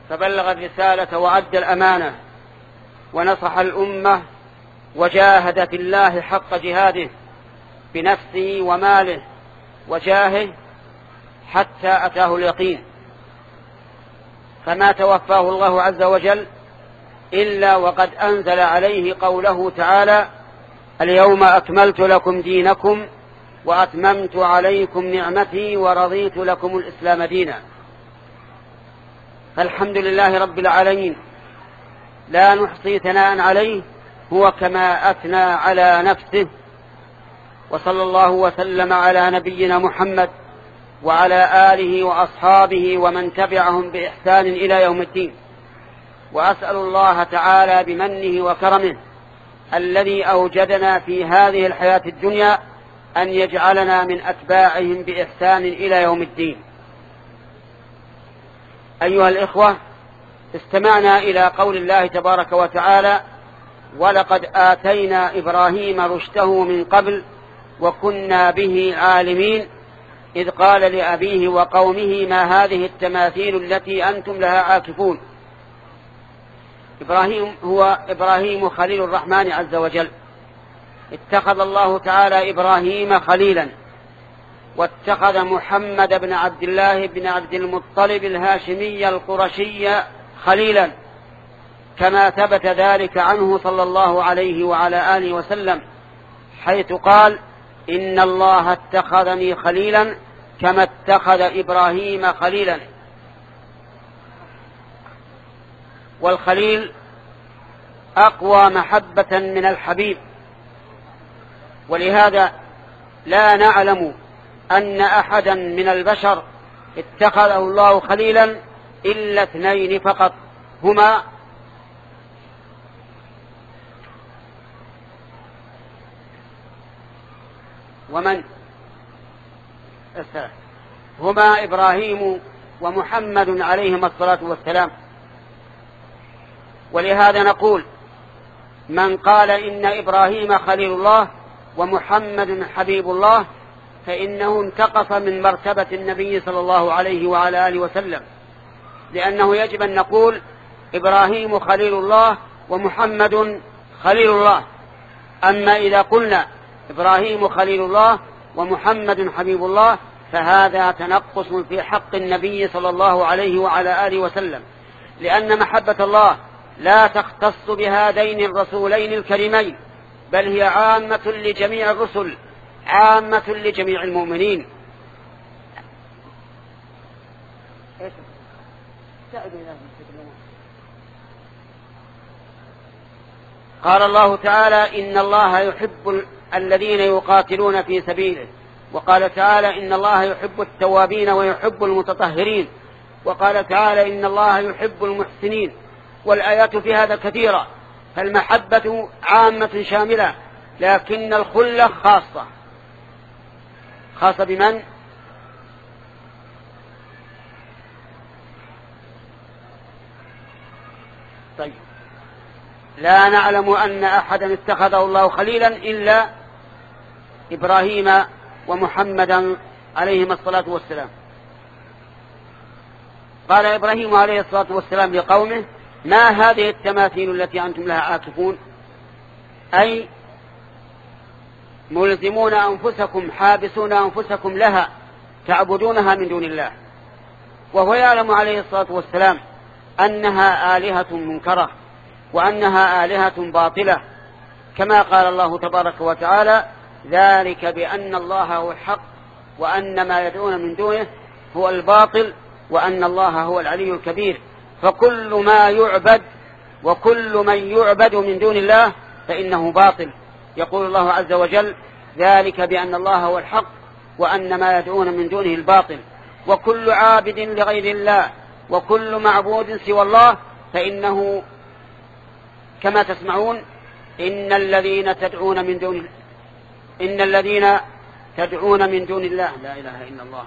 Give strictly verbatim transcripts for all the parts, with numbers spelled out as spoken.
فبلغ الرسالة وأدى الأمانة ونصح الأمة وجاهد في الله حق جهاده بنفسه وماله وجاهه حتى أتاه اليقين، فما توفاه الله عز وجل إلا وقد أنزل عليه قوله تعالى: اليوم أكملت لكم دينكم وأتممت عليكم نعمتي ورضيت لكم الإسلام دينا. فالحمد لله رب العالمين، لا نحصي ثناء عليه، هو كما أثنى على نفسه. وصلى الله وسلم على نبينا محمد وعلى آله وأصحابه ومن تبعهم بإحسان إلى يوم الدين. وأسأل الله تعالى بمنه وكرمه الذي أوجدنا في هذه الحياة الدنيا أن يجعلنا من أتباعهم بإحسان إلى يوم الدين. أيها الإخوة، استمعنا إلى قول الله تبارك وتعالى: ولقد آتينا إبراهيم رشده من قبل وكنا به عالمين، إذ قال لأبيه وقومه ما هذه التماثيل التي أنتم لها عاكفون. إبراهيم هو إبراهيم خليل الرحمن عز وجل. اتخذ الله تعالى إبراهيم خليلا، واتخذ محمد بن عبد الله بن عبد المطلب الهاشمي القرشي خليلا، كما ثبت ذلك عنه صلى الله عليه وعلى آله وسلم، حيث قال: إن الله اتخذني خليلا كما اتخذ إبراهيم خليلا. والخليل أقوى محبة من الحبيب، ولهذا لا نعلم أن أحدا من البشر اتخذه الله خليلا إلا اثنين فقط، هما ومن هما إبراهيم ومحمد عليهما الصلاة والسلام. ولهذا نقول: من قال إن إبراهيم خليل الله ومحمد حبيب الله فإنه انتقص من مرتبة النبي صلى الله عليه وعلى آله وسلم، لأنه يجب أن نقول إبراهيم خليل الله ومحمد خليل الله. أما إذا قلنا إبراهيم خليل الله ومحمد حبيب الله فهذا تنقص في حق النبي صلى الله عليه وعلى آله وسلم، لأن محبة الله لا تختص بهذين الرسولين الكريمين، بل هي عامة لجميع الرسل، عامة لجميع المؤمنين. قال الله تعالى: إن الله يحب الذين يقاتلون في سبيله. وقال تعالى: إن الله يحب التوابين ويحب المتطهرين. وقال تعالى: إن الله يحب المحسنين. والآيات في هذا كثيرة، فالمحبة عامة شاملة، لكن الخلة خاصة. خاصة بمن؟ طيب، لا نعلم أن أحدا اتخذه الله خليلا إلا إبراهيم ومحمدا عليهما الصلاة والسلام. قال إبراهيم عليه الصلاة والسلام لقومه: ما هذه التماثيل التي أنتم لها عاكفون؟ أي ملزمون أنفسكم، حابسون أنفسكم لها، تعبدونها من دون الله. وهو يعلم عليه الصلاة والسلام أنها آلهة منكرة وأنها آلهة باطلة، كما قال الله تبارك وتعالى: ذلك بأن الله هو الحق وأن ما يدعون من دونه هو الباطل وأن الله هو العلي الكبير. فكل ما يعبد وكل من يعبد من دون الله فإنه باطل. يقول الله عز وجل: ذلك بأن الله هو الحق وأن ما يدعون من دونه الباطل. وكل عابد لغير الله وكل معبود سوى الله فإنه كما تسمعون: إن الذين تدعون من دون إن الذين تدعون من دون الله لا إله إلا الله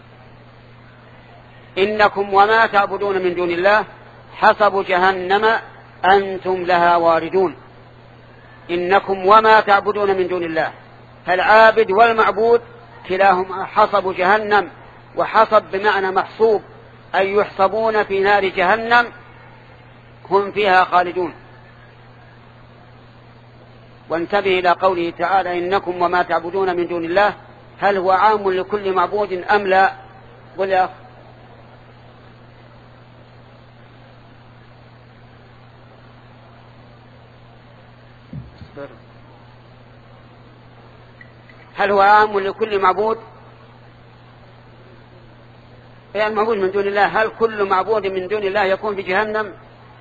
إنكم وما تعبدون من دون الله حسب جهنم أنتم لها واردون. إنكم وما تعبدون من دون الله، فالعابد والمعبود كلاهما حسب جهنم، وحسب بمعنى محصوب، أي يحصبون في نار جهنم هم فيها خالدون. وانتبه إلى قوله تعالى إنكم وما تعبدون من دون الله هل هو عام لكل معبود أم لا؟ قل يا أخي. هل هو عام لكل معبود؟ يعني المعبود من دون الله، هل كل معبود من دون الله يكون في جهنم؟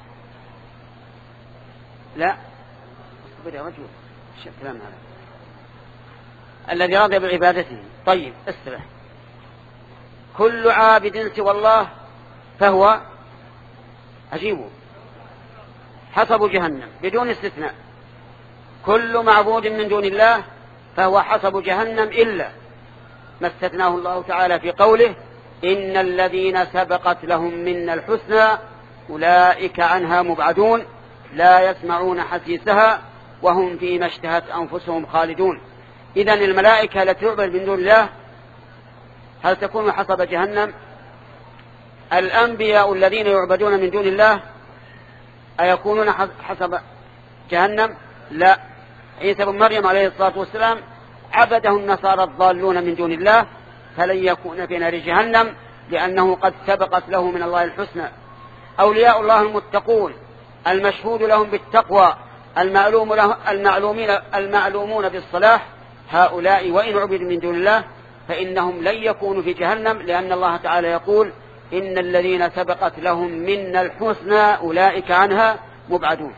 لا. اصبر يا رجل، ايش الكلام هذا؟ الذي رضي بعبادته. طيب استرح. كل عابد سوى الله فهو عجيب حسب جهنم بدون استثناء. كل معبود من دون الله فهو حسب جهنم إلا ما استثناه الله تعالى في قوله إن الذين سبقت لهم منا الحسنى أولئك عنها مبعدون لا يسمعون حسيسها وهم فيما اشتهت أنفسهم خالدون. إذن الملائكة التي تعبد من دون الله هل تكون حسب جهنم؟ الأنبياء الذين يعبدون من دون الله أيكونون حسب جهنم؟ لا. عيسى بن مريم عليه الصلاة والسلام عبده النصارى الضالون من دون الله فلن يكون في نار جهنم لأنه قد سبقت له من الله الحسنى. أولياء الله المتقون المشهود لهم بالتقوى المعلوم له المعلومين المعلومون بالصلاح هؤلاء وإن عبدوا من دون الله فإنهم لن يكونوا في جهنم لأن الله تعالى يقول إن الذين سبقت لهم منا الحسنى أولئك عنها مبعدون.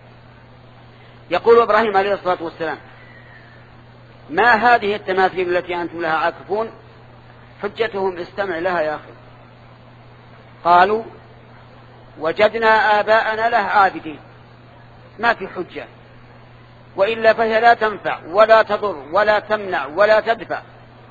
يقول إبراهيم عليه الصلاة والسلام ما هذه التماثيل التي أنتم لها عاكفون؟ حجتهم استمع لها يا أخي. قالوا وجدنا آباءنا له عابدين. ما في حجة، وإلا فهي لا تنفع ولا تضر ولا تمنع ولا تدفع،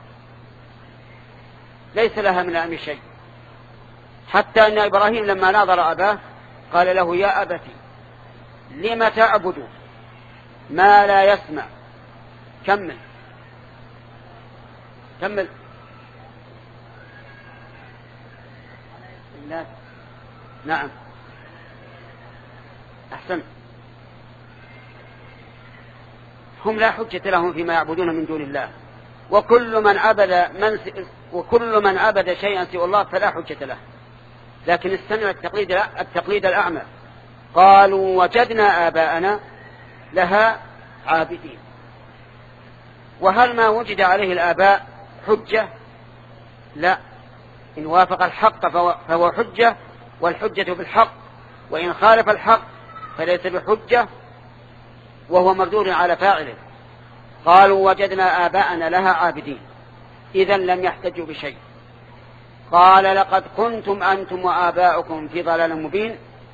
ليس لها من الأمر شيء. حتى أن إبراهيم لما ناظر أباه قال له يا أبتي لم تعبد ما لا يسمع. كمل كمل. لا. نعم أحسن. هم لا حجة لهم فيما يعبدون من دون الله، وكل من عبد من س... وكل من عبد شيئا سوى الله فلا حجة له. لكن استمع التقليد التقليد الأعمى. قالوا وجدنا آباءنا لها عابدين. وهل ما وجد عليه الآباء حجة؟ لا. إن وافق الحق فهو حجة، والحجة بالحق، وإن خالف الحق فليس بحجة وهو مردود على فاعله. قالوا وجدنا آباءنا لها عابدين إذن لم يحتجوا بشيء. قال لقد كنتم أنتم وآباؤكم في ضلال مبين.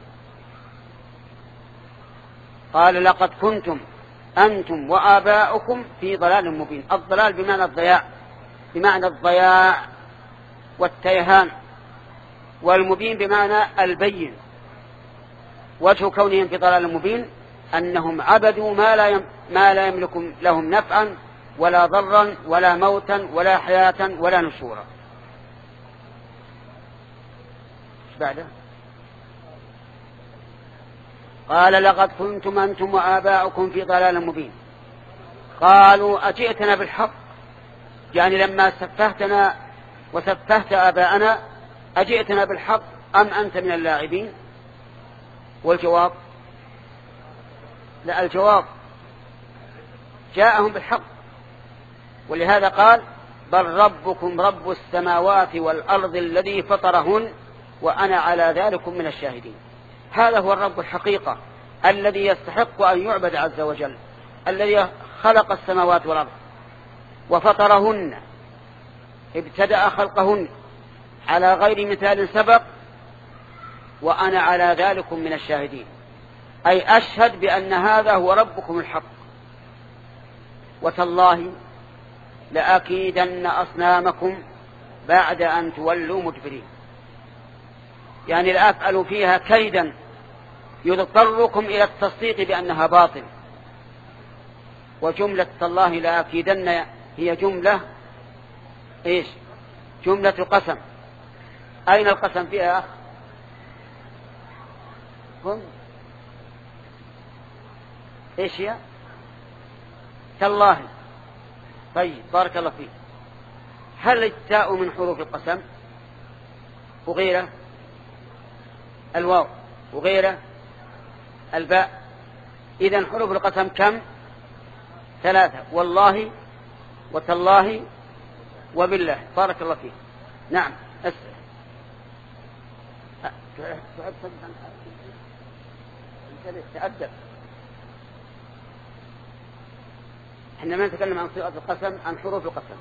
قال لقد كنتم أنتم وآباؤكم في ضلال مبين. الضلال بمعنى الضياع، بمعنى الضياع والتيهان، والمبين بمعنى البين. وجه كونهم في ضلال مبين أنهم عبدوا ما لا يم ما لا يملك لهم نفعا ولا ضرا ولا موتا ولا حياة ولا نشورا. ايش بعده؟ قال لقد كنتم أنتم وآباؤكم في ضلال مبين. قالوا أجئتنا بالحق، يعني لما سفهتنا وسفهت آباءنا أجئتنا بالحق أم أنت من اللاعبين؟ والجواب لا، الجواب جاءهم بالحق. ولهذا قال بل ربكم رب السماوات والأرض الذي فطرهن وأنا على ذلك من الشاهدين. هذا هو الرب الحقيقة الذي يستحق أن يعبد عز وجل، الذي خلق السماوات والأرض وفطرهن، ابتدأ خلقهن على غير مثال سبق، وأنا على ذلك من الشاهدين، أي أشهد بأن هذا هو ربكم الحق. وتالله لأكيدن أصنامكم بعد أن تولوا مدبرين، يعني لأفعل فيها كيدا يضطركم إلى التصديق بأنها باطل. وجملة تالله لأكيدن هي جملة إيش؟ جملة قسم، أين القسم فيها يا أخ؟ هم إيش هي؟ تالله. طيب بارك الله فيك. هل التاء من حروف القسم وغيره؟ الواو وغيره الباء. إذن حروف القسم كم؟ ثلاثة: والله وتالله وبالله. بارك الله فيك. نعم أسأل. تأدب. احنا ما نتكلم عن صيغة القسم، عن حروف القسم.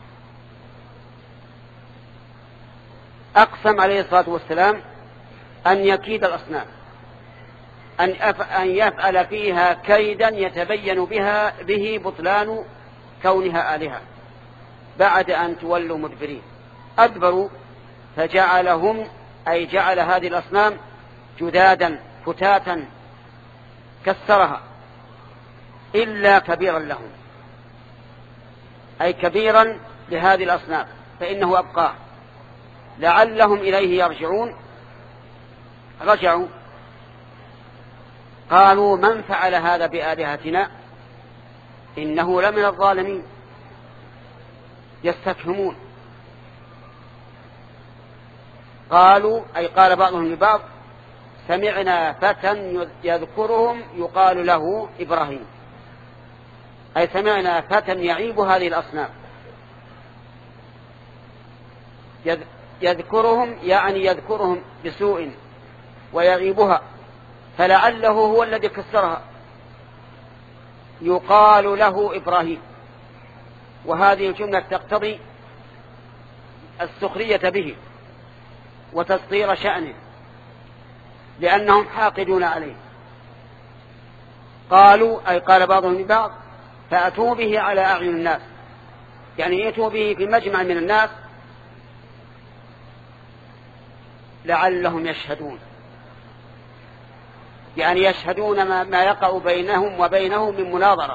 أقسم عليه الصلاة والسلام أن يكيد الأصنام، أن يفعل فيها كيدا يتبين بها به بطلان كونها آلهة بعد أن تولوا مدبرين. أدبروا فجعلهم، أي جعل هذه الأصنام جدادا فتاتا كسرها، إلا كبيرا لهم، أي كبيرا لهذه الأصنام فإنه أبقاه لعلهم إليه يرجعون. رجعوا قالوا: من فعل هذا بآلهتنا إنه لمن الظالمين. يستفهمون. قالوا، أي قال بعضهم لبعض: سمعنا فتى يذكرهم يقال له إبراهيم، أي سمعنا فتى يعيب هذه الأصنام. يذكرهم يعني يذكرهم بسوء ويعيبها، فلعله هو الذي كسرها. يقال له إبراهيم، وهذه الجملة تقتضي السخرية به وتسطير شأنه، لأنهم حاقدون عليه. قالوا، أي قال بعضهم لبعض: فأتوا به على أعين الناس، يعني يأتوا به في مجمع من الناس لعلهم يشهدون، يعني يشهدون ما, ما يقع بينهم وبينه من مناظرة.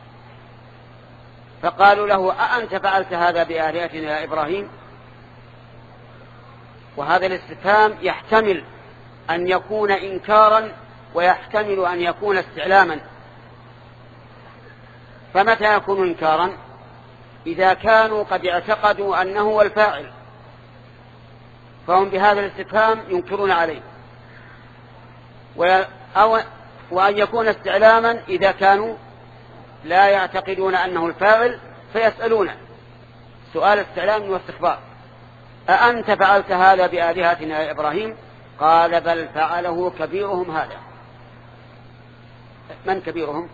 فقالوا له: أأنت فعلت هذا بآلهتنا يا إبراهيم؟ وهذا الاستفهام يحتمل أن يكون إنكارا ويحتمل أن يكون استعلاما. فمتى يكون إنكارا؟ إذا كانوا قد اعتقدوا أنه هو الفاعل، فهم بهذا الاستفهام ينكرون عليه. أو وأن يكون استعلاما إذا كانوا لا يعتقدون أنه الفاعل فيسألونه سؤال استعلام واستخبار: أأنت فعلت هذا بآلهتنا يا إبراهيم؟ قال: بل فعله كبيرهم هذا. من كبيرهم؟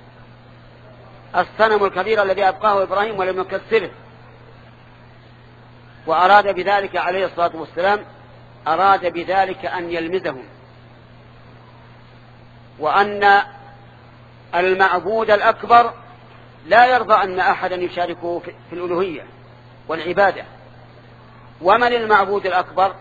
الصنم الكبير الذي أبقاه إبراهيم ولم يكسره. وأراد بذلك عليه الصلاة والسلام، أراد بذلك أن يلمزهم، وأن المعبود الأكبر لا يرضى أن أحدا يشاركه في الألوهية والعبادة. ومن المعبود الأكبر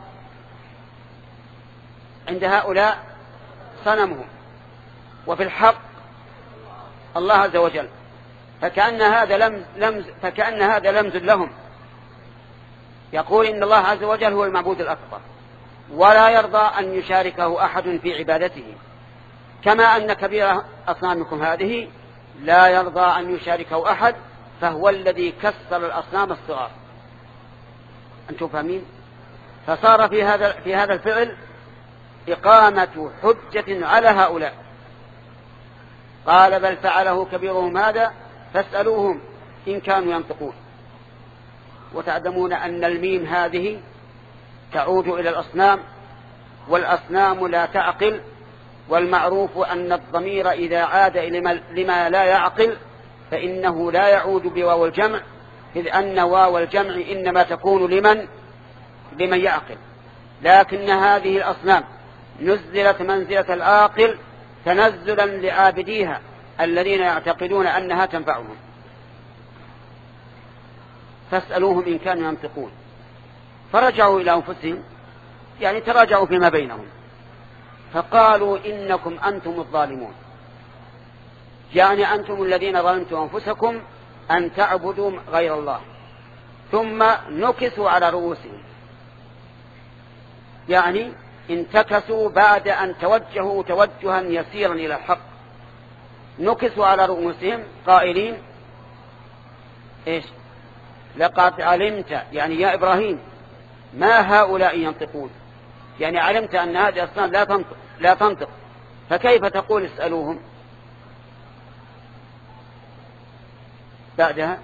عند هؤلاء؟ صنمهم، وفي الحق الله عز وجل. فكأن هذا لمز, لمز فكأن هذا لمز لهم، يقول إن الله عز وجل هو المعبود الأكبر ولا يرضى أن يشاركه أحد في عبادته، كما أن كبير أصنامكم هذه لا يرضى أن يشاركه أحد، فهو الذي كسر الأصنام الصغار. أنتم فاهمين؟ فصار في هذا في هذا الفعل إقامة حجة على هؤلاء. قال: بل فعله كبيرهم هذا فاسألوهم إن كانوا ينطقون. وتعلمون أن الميم هذه تعود إلى الأصنام، والأصنام لا تعقل، والمعروف أن الضمير إذا عاد إلى لما لا يعقل فإنه لا يعود بواو الجمع، إذ أن واو الجمع إنما تكون لمن لمن يعقل. لكن هذه الأصنام نزلت منزلة العاقل تنزلا لعابديها الذين يعتقدون أنها تنفعهم. فاسألوهم إن كانوا ينطقون. فرجعوا إلى أنفسهم، يعني تراجعوا فيما بينهم، فقالوا: إنكم أنتم الظالمون، يعني أنتم الذين ظلمتم أنفسكم أن تعبدوا غير الله. ثم نكسوا على رؤوسهم، يعني انتكسوا بعد أن توجهوا توجها يسيرا إلى الحق، نكسوا على رؤوسهم قائلين إيش؟ لقد علمت، يعني يا إبراهيم ما هؤلاء ينطقون، يعني علمت أن هذه الأصنام لا تنطق, لا تنطق فكيف تقول اسألوهم؟ بعدها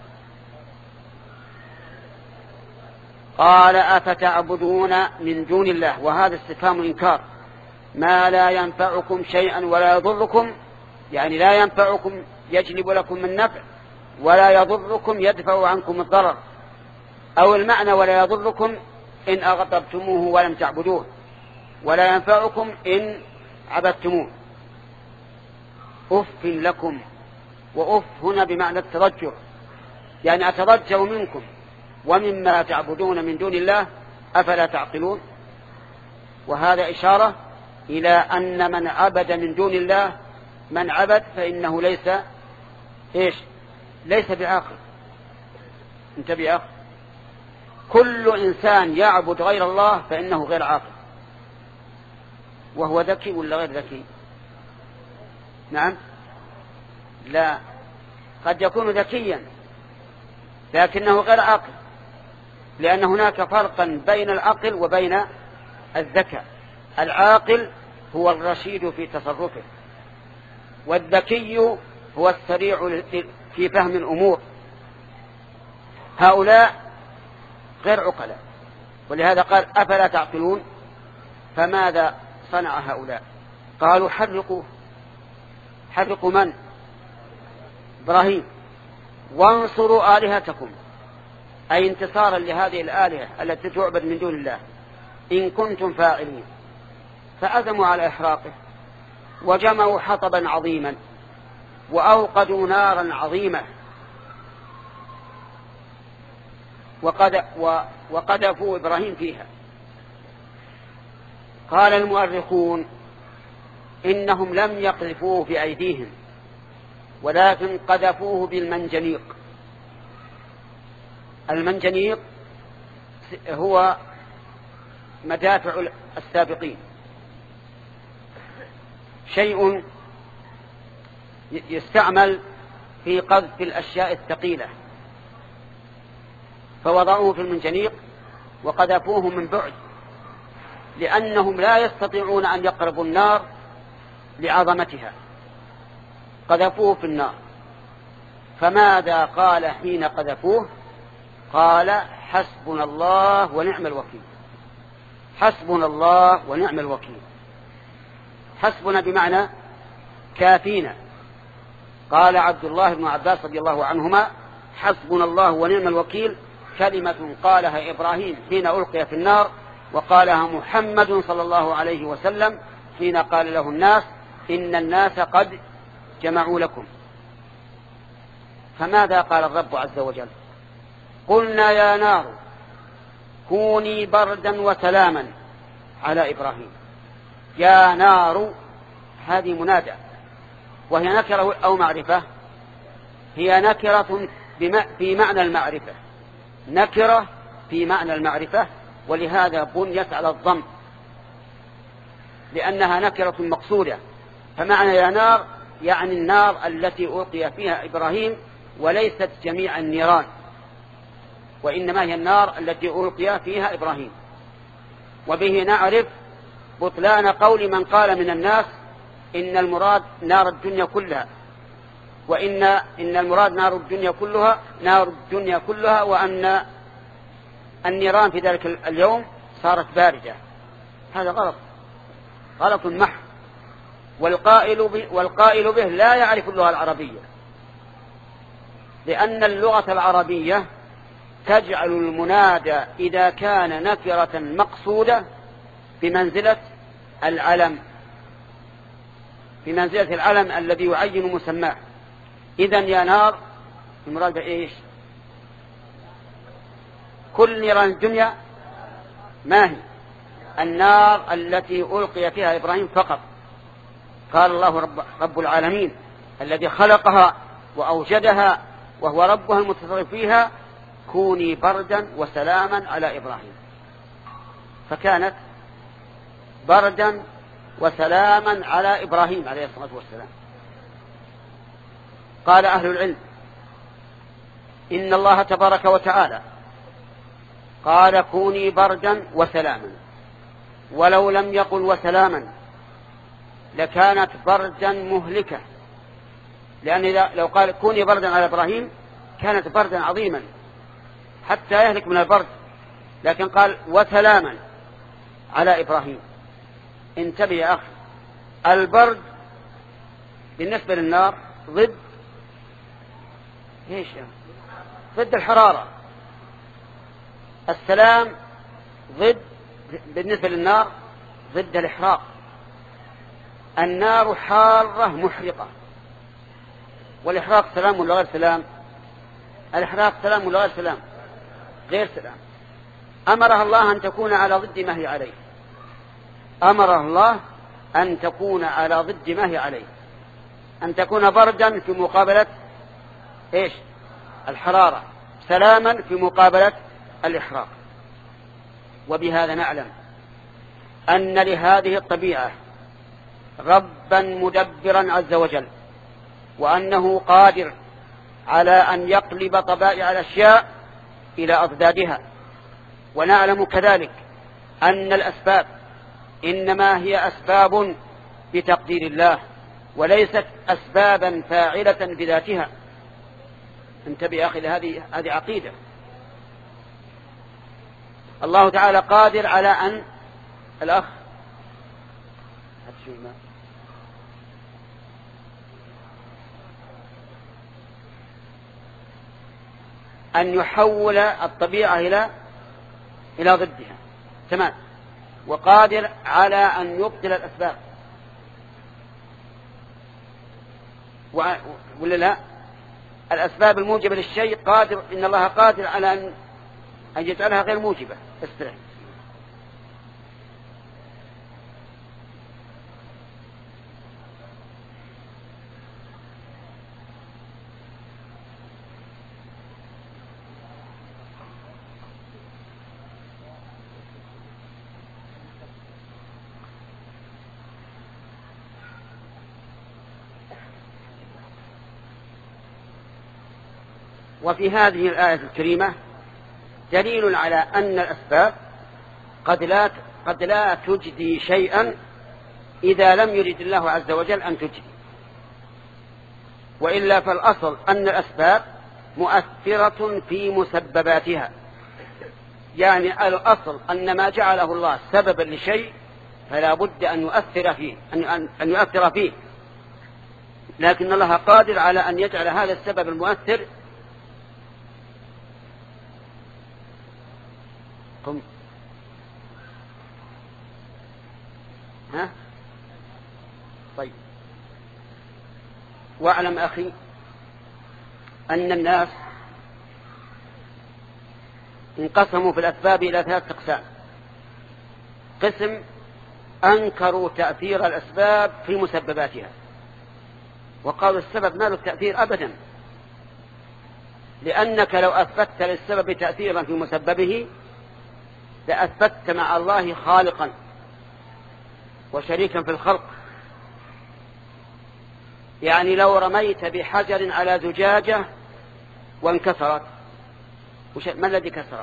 قال أفتعبدون من دون الله، وهذا استفهام إنكار، ما لا ينفعكم شيئا ولا يضركم، يعني لا ينفعكم يجلب لكم من نفع ولا يضركم يدفع عنكم الضرر، أو المعنى ولا يضركم إن أغضبتموه ولم تعبدوه، ولا ينفعكم إن عبدتموه. أف لكم، وأف هنا بمعنى التضجر، يعني أتضجر منكم ومما تعبدون من دون الله أفلا تعقلون. وهذا إشارة إلى أن من عبد من دون الله من عبد فإنه ليس إيش؟ ليس بعاقل. انتبه يا أخي، كل إنسان يعبد غير الله فإنه غير عاقل. وهو ذكي ولا غير ذكي؟ نعم، لا، قد يكون ذكيا لكنه غير عاقل، لأن هناك فرقا بين العقل وبين الذكاء. العاقل هو الرشيد في تصرفه، والذكي هو السريع في فهم الأمور. هؤلاء غير عقلاء، ولهذا قال أفلا تعقلون. فماذا صنع هؤلاء؟ قالوا حرقوا. حرقوا من؟ إبراهيم. وانصروا آلهتكم، أي انتصارا لهذه الآلهة التي تعبد من دون الله إن كنتم فاعلين. فعزموا على إحراقه، وجمعوا حطبا عظيما، وأوقدوا نارا عظيمة، وقد وقذفوا إبراهيم فيها. قال المؤرخون إنهم لم يقذفوه بأيديهم، ولكن قذفوه بالمنجنيق. المنجنيق هو مدافع السابقين، شيء يستعمل في قذف الأشياء الثقيلة، فوضعوه في المنجنيق وقذفوه من بعد، لأنهم لا يستطيعون أن يقربوا النار لعظمتها، قذفوه في النار. فماذا قال حين قذفوه؟ قال حسبنا الله ونعم الوكيل. حسبنا الله ونعم الوكيل. حسبنا بمعنى كافينا. قال عبد الله بن عباس رضي الله عنهما حسبنا الله ونعم الوكيل كلمة قالها إبراهيم حين ألقي في النار، وقالها محمد صلى الله عليه وسلم حين قال له الناس إن الناس قد جمعوا لكم. فماذا قال الرب عز وجل؟ قلنا يا نار كوني بردا وسلاما على إبراهيم. يا نار هذه منادى، وهي نكرة أو معرفة؟ هي نكرة في معنى المعرفة، نكرة في معنى المعرفة، ولهذا بنيت على الضم لأنها نكرة مقصودة. فمعنى يا نار يعني النار التي ألقي فيها إبراهيم، وليست جميع النيران، وإنما هي النار التي ألقي فيها إبراهيم. وبه نعرف بطلان قول من قال من الناس إن المراد نار الدنيا كلها، وإن إن المراد نار الدنيا كلها نار الدنيا كلها وأن النيران في ذلك اليوم صارت باردة. هذا غلط، غلط محض. والقائل به, والقائل به لا يعرف اللغة العربية، لأن اللغة العربية تجعل المنادى إذا كان نكرة مقصودة بمنزلة العلم، بمنزلة العلم الذي يعين مسماه. إذن يا نار المراد بإيش؟ كل نيران الدنيا ما هي؟ النار التي ألقي فيها إبراهيم فقط. قال الله رب, رب العالمين الذي خلقها وأوجدها وهو ربها المتصرف فيها كوني بردا وسلاما على إبراهيم. فكانت بردا وسلاما على إبراهيم عليه الصلاة والسلام. قال أهل العلم إن الله تبارك وتعالى قال كوني بردا وسلاما، ولو لم يقل وسلاما لكانت بردا مهلكة، لأن لو قال كوني بردا على إبراهيم كانت بردا عظيما حتى يهلك من البرد، لكن قال وسلاما على إبراهيم. انتبه يا أخي، البرد بالنسبة للنار ضد ايش ضد الحرارة، السلام ضد بالنسبة للنار ضد الإحراق. النار حارة محرقة، والإحراق سلام ولا غير سلام؟ الإحراق سلام ولا غير سلام؟ غير سلام. أمرها الله أن تكون على ضد ما هي عليه، أمرها الله أن تكون على ضد ما هي عليه، أن تكون بردا في مقابلة إيش؟ الحرارة، سلاما في مقابلة الإحراق. وبهذا نعلم أن لهذه الطبيعة ربا مدبرا عز وجل، وأنه قادر على أن يقلب طبائع الأشياء إلى أضدادها. ونعلم كذلك أن الأسباب إنما هي أسباب بتقدير الله، وليست أسبابا فاعلة بذاتها. انتبه يا أخي، هذه هذه عقيدة. الله تعالى قادر على أن الأخ أن يحول الطبيعة إلى إلى ضدها، تمام، وقادر على أن يبطل الأسباب، ولا لا؟ الأسباب الموجبة للشيء قادر، إن الله قادر على أن أن يجعلها غير موجبة. استرح. وفي هذه الآية الكريمة دليل على أن الأسباب قد لا قد لا تجدي شيئا إذا لم يرد الله عز وجل أن تجدي، وإلا فالأصل أن الأسباب مؤثرة في مسبباتها، يعني الأصل أن ما جعله الله سببا لشيء فلا بد أن يؤثر فيه أن أن يؤثر فيه، لكن الله قادر على أن يجعل هذا السبب المؤثر قم ها طيب. واعلم أخي أن الناس انقسموا في الأسباب إلى ثلاث أقسام. قسم أنكروا تأثير الأسباب في مسبباتها، وقالوا السبب ما له تأثير أبدا، لأنك لو أثبت للسبب تأثيرا في مسببه لأثبت مع الله خالقا وشريكا في الخلق. يعني لو رميت بحجر على زجاجة وانكسرت، ما الذي كسرها؟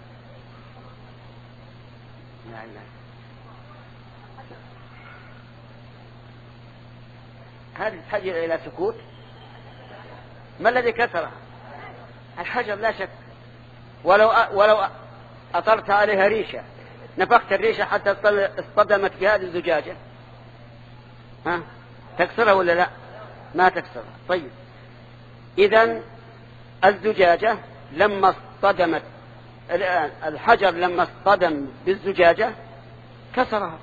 لا لا. هذه تحتاج إلى سكوت. ما الذي كسرها؟ الحجر لا شك. ولو ولو أطرت عليها ريشة، نفخت الريشة حتى اصطدمت بهذه الزجاجة، ها تكسرها ولا لا؟ ما تكسرها. طيب، إذن الزجاجة لما اصطدمت، الحجر لما اصطدم بالزجاجة كسرها،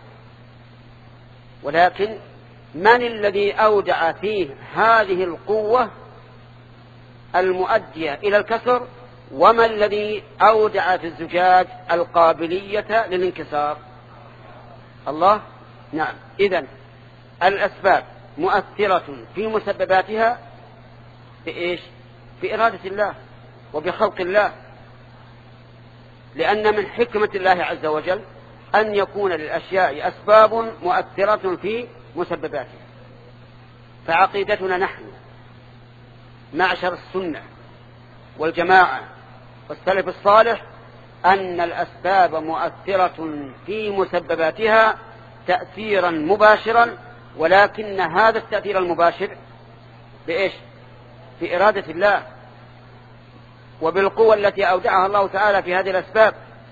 ولكن من الذي أودع فيه هذه القوة المؤدية إلى الكسر؟ وما الذي أودع في الزجاج القابلية للانكسار؟ الله. نعم. إذن الأسباب مؤثرة في مسبباتها بإيش؟ بإرادة الله وبخلق الله، لأن من حكمة الله عز وجل أن يكون للأشياء أسباب مؤثرة في مسبباتها. فعقيدتنا نحن معشر السنة والجماعة والسلف الصالح أن الأسباب مؤثرة في مسبباتها تأثيرا مباشرا، ولكن هذا التأثير المباشر بإيش؟ في إرادة الله وبالقوة التي أودعها الله تعالى في هذه الأسباب.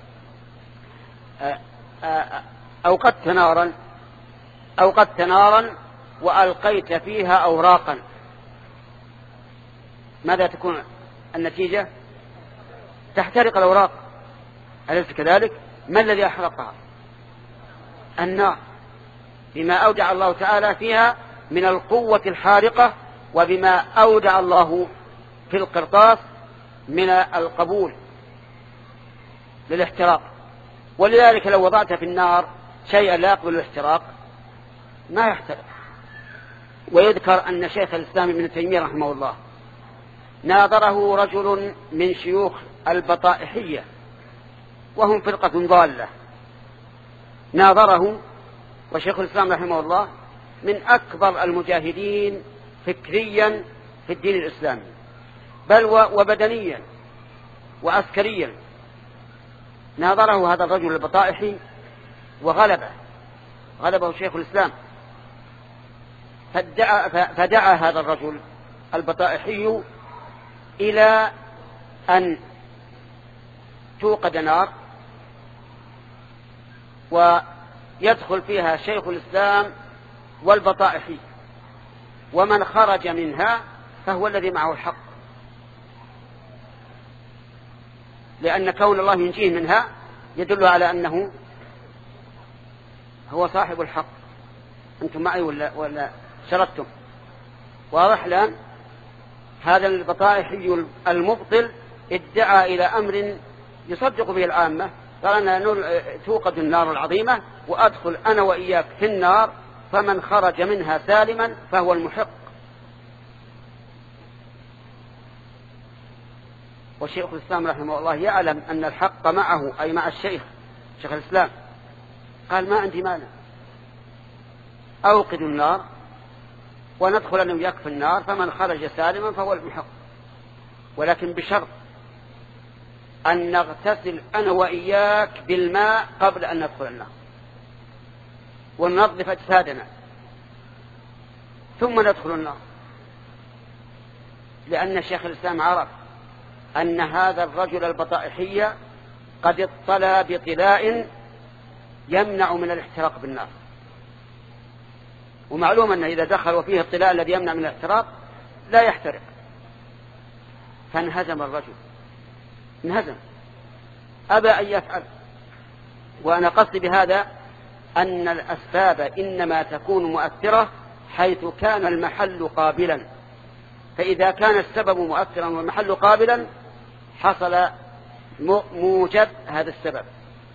أوقدت نارا أوقدت نارا وألقيت فيها أوراقا، ماذا تكون النتيجة؟ تحترق الأوراق، أليس كذلك؟ ما الذي أحرقها؟ النار، بما أودع الله تعالى فيها من القوة الحارقة، وبما أودع الله في القرطاس من القبول للاحتراق. ولذلك لو وضعت في النار شيئا لا يقبل الاحتراق ما يحترق. ويذكر أن شيخ الإسلام ابن تيمية رحمه الله ناظره رجل من شيوخ البطائحية وهم فرقة ضالة، ناظره، وشيخ الإسلام رحمه الله من أكبر المجاهدين فكريا في الدين الإسلامي، بل وبدنيا وعسكريا. ناظره هذا الرجل البطائحي وغلبه غلبه شيخ الإسلام، فدعا, فدعا هذا الرجل البطائحي إلى أن توقد نار ويدخل فيها شيخ الإسلام والبطائحي، ومن خرج منها فهو الذي معه الحق، لأن كون الله ينجيه منها يدل على أنه هو صاحب الحق. أنتم معي ولا, ولا شرطتم؟ واضح الآن؟ هذا البطائحي المبطل ادعى إلى أمر يصدق به العامة، قال أن توقد النار العظيمة وأدخل أنا وإياك في النار، فمن خرج منها سالما فهو المحق. وشيخ الإسلام رحمه الله يعلم أن الحق معه، أي مع الشيخ شيخ الإسلام، قال ما عندي مانع، أوقد النار وندخل أنا وياك في النار، فمن خرج سالما فهو المحق، ولكن بشرط أن نغتسل أنا وإياك بالماء قبل أن ندخل النار وننظف أجسادنا ثم ندخل النار. لأن شيخ الإسلام عرف أن هذا الرجل البطائحي قد اطلع بطلاء يمنع من الاحتراق بالنار، ومعلوم أنه إذا دخل وفيه الطلاء الذي يمنع من الاحتراق لا يحترق. فانهزم الرجل، انهزم، أبى أن يفعل. وأنا قصدي بهذا أن الأسباب إنما تكون مؤثرة حيث كان المحل قابلا، فإذا كان السبب مؤثرا والمحل قابلا حصل موجب هذا السبب.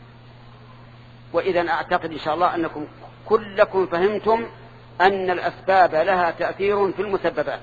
وإذا أعتقد إن شاء الله أنكم كلكم فهمتم أن الأسباب لها تأثير في المسببات،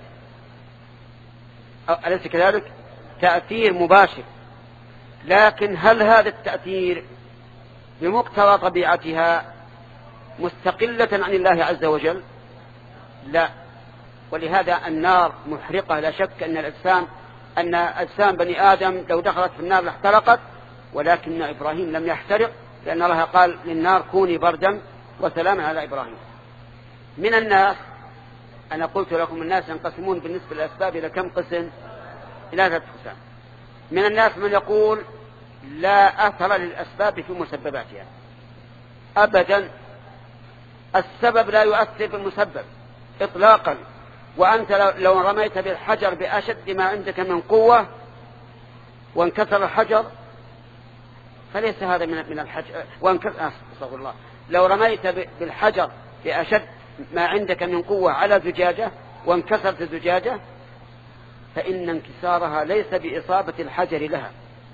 أليس كذلك؟ تأثير مباشر، لكن هل هذا التأثير بمقتضى طبيعتها مستقلة عن الله عز وجل؟ لا. ولهذا النار محرقة، لا شك أن الأجسام أن أجسام بني آدم لو دخلت في النار لاحترقت، ولكن إبراهيم لم يحترق، لأن الله قال للنار كوني بردا وسلاما على إبراهيم. من الناس، أنا قلت لكم الناس ينقسمون بالنسبة للأسباب إلى كم قسم؟ إلى ثلاث أقسام. من الناس من يقول لا أثر للأسباب في مسبباتها أبدا، السبب لا يؤثر في المسبب إطلاقا، وأنت لو رميت بالحجر بأشد ما عندك من قوة وانكسر الحجر فليس هذا من الحجر، وانكسر أستغفر الله، لو رميت بالحجر بأشد ما عندك من قوة على زجاجة وانكسرت الزجاجة فإن انكسارها ليس بإصابة الحجر لها.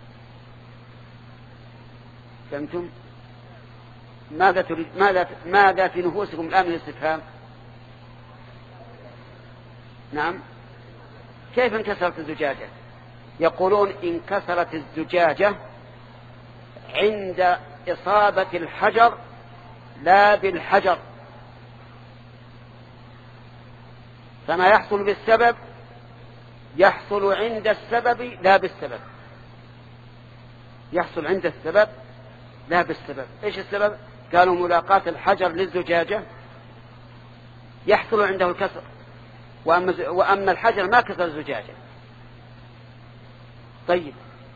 فهمتم؟ ماذا تريد؟ ماذا ماذا في نفوسكم الآن من الاستفهام؟ نعم، كيف انكسرت الزجاجة؟ يقولون انكسرت الزجاجة عند إصابة الحجر لا بالحجر. فما يحصل بالسبب يحصل عند السبب لا بالسبب، يحصل عند السبب لا بالسبب. إيش السبب؟ قالوا ملاقاة الحجر للزجاجة يحصل عنده الكسر، وأما, وأما الحجر ما كسر الزجاجة. طيب،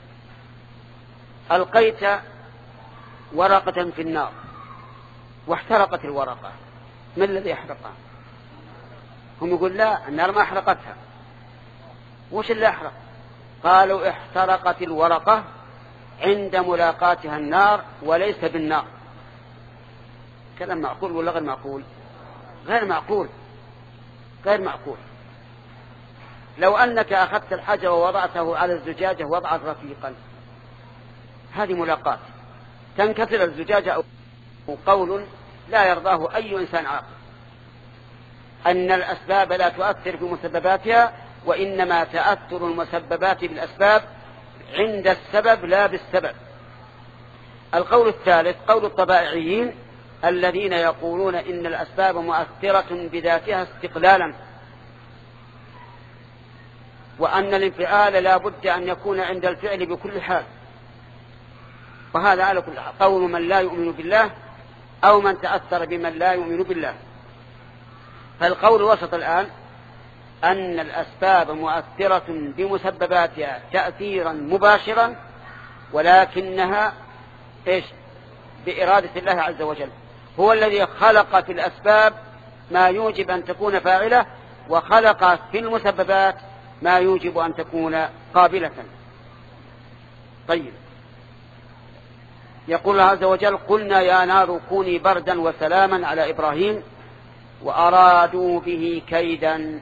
ألقيت ورقة في النار واحترقت الورقة، ما الذي يحرقها؟ هم يقول لا، النار ما أحرقتها. وش اللي أحرق؟ قالوا احترقت الورقة عند ملاقاتها النار وليس بالنار. كلام معقول ولا غير معقول؟ غير معقول، غير معقول. لو أنك أخذت الحجر ووضعته على الزجاجة وضعا رفيقا، هذه ملاقاة، تنكسر الزجاجة أو قول لا يرضاه أي إنسان عاقل، أن الأسباب لا تؤثر في مسبباتها، وإنما تأثر المسببات بالأسباب عند السبب لا بالسبب. القول الثالث قول الطبائعيين الذين يقولون إن الأسباب مؤثرة بذاتها استقلالا، وأن الانفعال لا بد أن يكون عند الفعل بكل حال. وهذا على كل حال قول من لا يؤمن بالله أو من تأثر بمن لا يؤمن بالله. فالقول الوسط الآن أن الأسباب مؤثرة بمسبباتها تأثيرا مباشرا، ولكنها إيش؟ بإرادة الله عز وجل. هو الذي خلق في الأسباب ما يوجب أن تكون فاعلة، وخلق في المسببات ما يوجب أن تكون قابلة. طيب، يقول الله عز وجل قلنا يا نار كوني بردا وسلاما على إبراهيم وأرادوا به كيدا.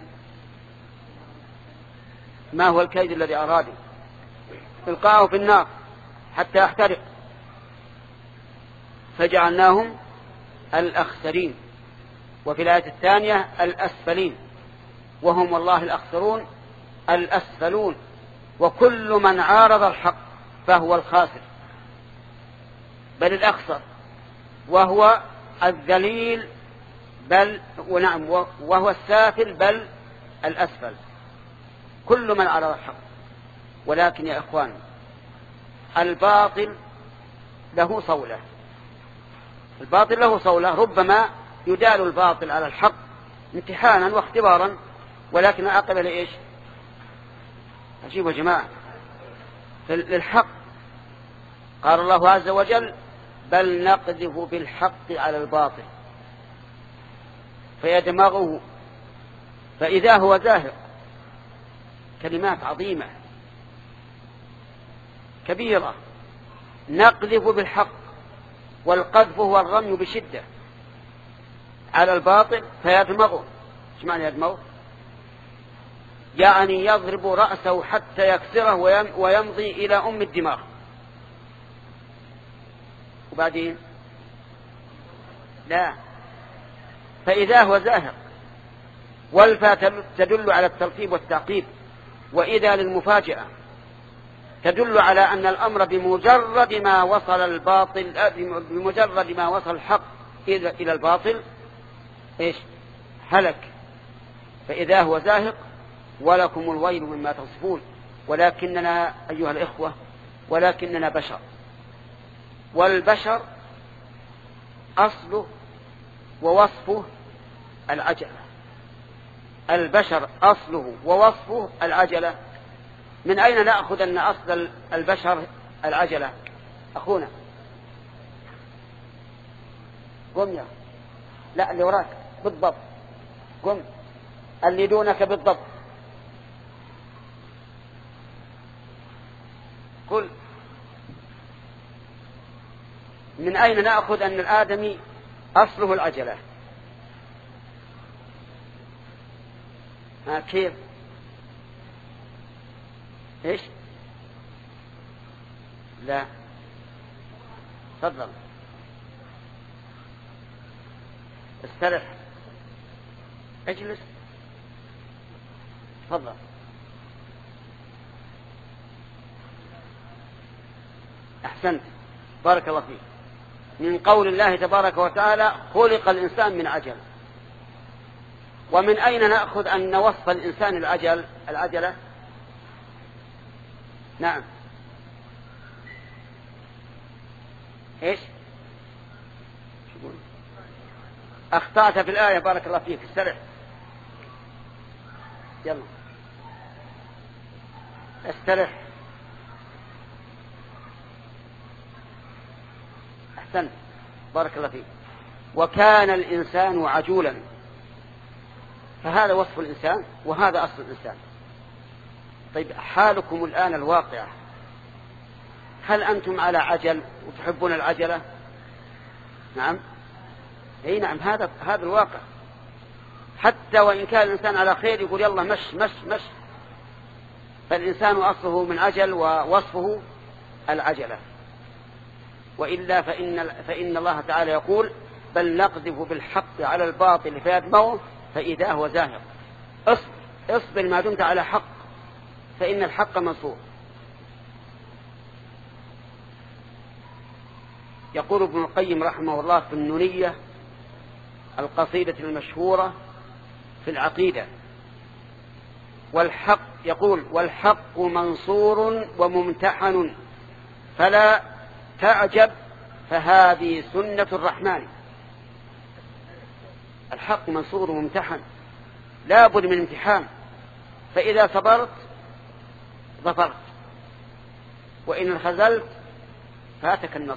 ما هو الكيد الذي أرادوا؟ إلقاءه في النار حتى يحترق، فجعلناهم الأخسرين. وفي الآية الثانية الأسفلين، وهم والله الأخسرون الأسفلون. وكل من عارض الحق فهو الخاسر، بل الأخسر، وهو الذليل بل ونعم وهو السافل بل الأسفل. كل من عارض الحق. ولكن يا إخوان، الباطل له صولة، الباطل له صولة. ربما يدال الباطل على الحق امتحانا واختبارا، ولكن عقب لإيش؟ عجيب يا جماعة، للحق. قال الله عز وجل بل نقذف بالحق على الباطل فيدمغه فإذا هو زاهق. كلمات عظيمة كبيرة. نقذف بالحق، والقذف هو الرمي بشدة على الباطل فيدمغه. ايش معنى يدمغه؟ يعني يضرب رأسه حتى يكسره ويمضي إلى أم الدماغ. وبعدين لا، فإذا هو زاهق. والفاء تدل على الترتيب والتعقيب، وإذا للمفاجأة تدل على أن الأمر بمجرد ما وصل الباطل بمجرد ما وصل الحق إلى الباطل إيش؟ هلك. فإذا هو زاهق ولكم الويل مما تصفون. ولكننا أيها الإخوة ولكننا بشر، والبشر أصله ووصفه العجلة. البشر أصله ووصفه العجلة. من أين نأخذ أن أصل البشر العجلة؟ أخونا قم يا لا اللي وراك بالضبط، قم اللي دونك بالضبط. قل من أين نأخذ أن الآدمي أصله العجلة؟ ها كيف؟ إيش؟ لا، تفضل استرح اجلس تفضل. أحسنت، بارك الله فيك. من قول الله تبارك وتعالى خلق الإنسان من عجل. ومن أين نأخذ أن وصف الإنسان العجل العجلة؟ نعم إيش أخطأت في الآية بارك الله فيك استرح يلا استرح أحسنت بارك الله فيك. وكان الإنسان عجولا، فهذا وصف الإنسان وهذا أصل الإنسان. طيب حالكم الآن الواقع، هل أنتم على عجل وتحبون العجلة؟ نعم اي نعم هذا هذا الواقع. حتى وإن كان الإنسان على خير يقول يلا مش مش مش فالإنسان أصله من عجل ووصفه العجلة. وإلا فإن, فإن الله تعالى يقول بل نقذف بالحق على الباطل فيدمغه فإذا هو زاهق. اصبر اصبر ما دمت على حق فإن الحق منصور. يقول ابن القيم رحمه الله في النونية القصيدة المشهورة في العقيدة والحق يقول والحق منصور وممتحن فلا تعجب فهذه سنة الرحمن. الحق منصور وممتحن لا بد من امتحان، فإذا صبرت ظفرت وإن انخذلت فاتك النصر.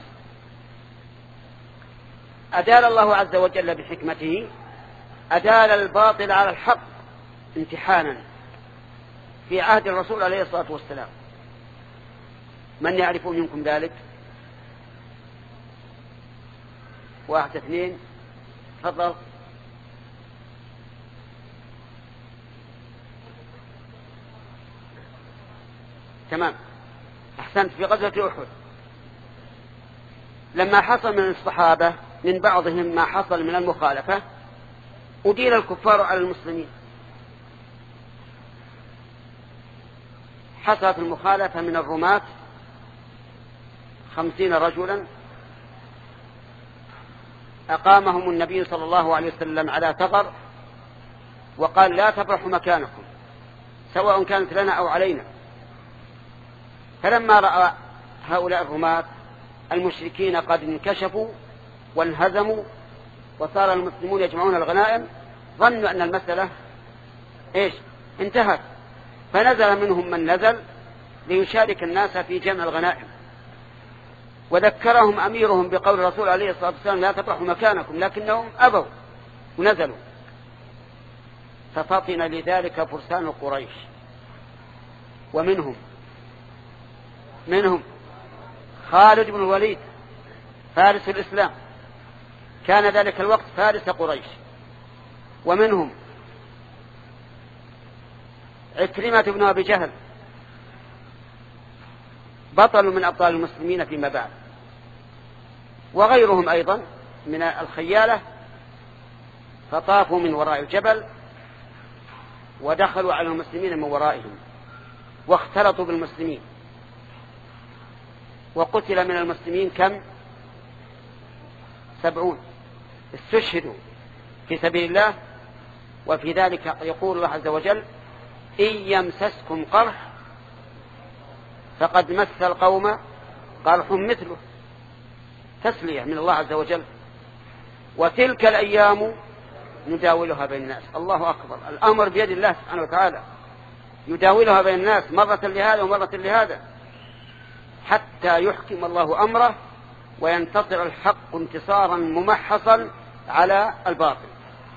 أدال الله عز وجل بحكمته أدال الباطل على الحق امتحانا في عهد الرسول عليه الصلاة والسلام. من يعرف منكم ذلك؟ واحد اثنين تفضل. تمام أحسنت. في غزوة أحد لما حصل من الصحابة من بعضهم ما حصل من المخالفة أدير الكفار على المسلمين. حصلت المخالفة من الرماة خمسين رجلا أقامهم النبي صلى الله عليه وسلم على ثغر وقال لا تبرحوا مكانكم سواء كانت لنا أو علينا. فلما رأى هؤلاء الرماة المشركين قد انكشفوا وانهزموا وصار المسلمون يجمعون الغنائم ظنوا أن المسألة إيش انتهت، فنزل منهم من نزل ليشارك الناس في جمع الغنائم. وذكرهم أميرهم بقول الرسول عليه الصلاة والسلام لا تبرحوا مكانكم، لكنهم أبوا ونزلوا. ففطن لذلك فرسان قريش ومنهم منهم خالد بن الوليد فارس الإسلام كان ذلك الوقت فارس قريش، ومنهم عكرمة بن أبي جهل بطل من أبطال المسلمين فيما بعد، وغيرهم أيضا من الخيالة. فطافوا من وراء الجبل ودخلوا على المسلمين من ورائهم واختلطوا بالمسلمين، وقتل من المسلمين كم؟ سبعون استشهدوا في سبيل الله. وفي ذلك يقول الله عز وجل إن يمسسكم قرح فقد مس القوم قرح مثله، تسلية من الله عز وجل. وتلك الأيام نداولها بين الناس. الله أكبر، الأمر بيد الله سبحانه وتعالى يداولها بين الناس مرة لهذا ومرة لهذا حتى يحكم الله أمره وينتصر الحق انتصارا ممحصا على الباطل.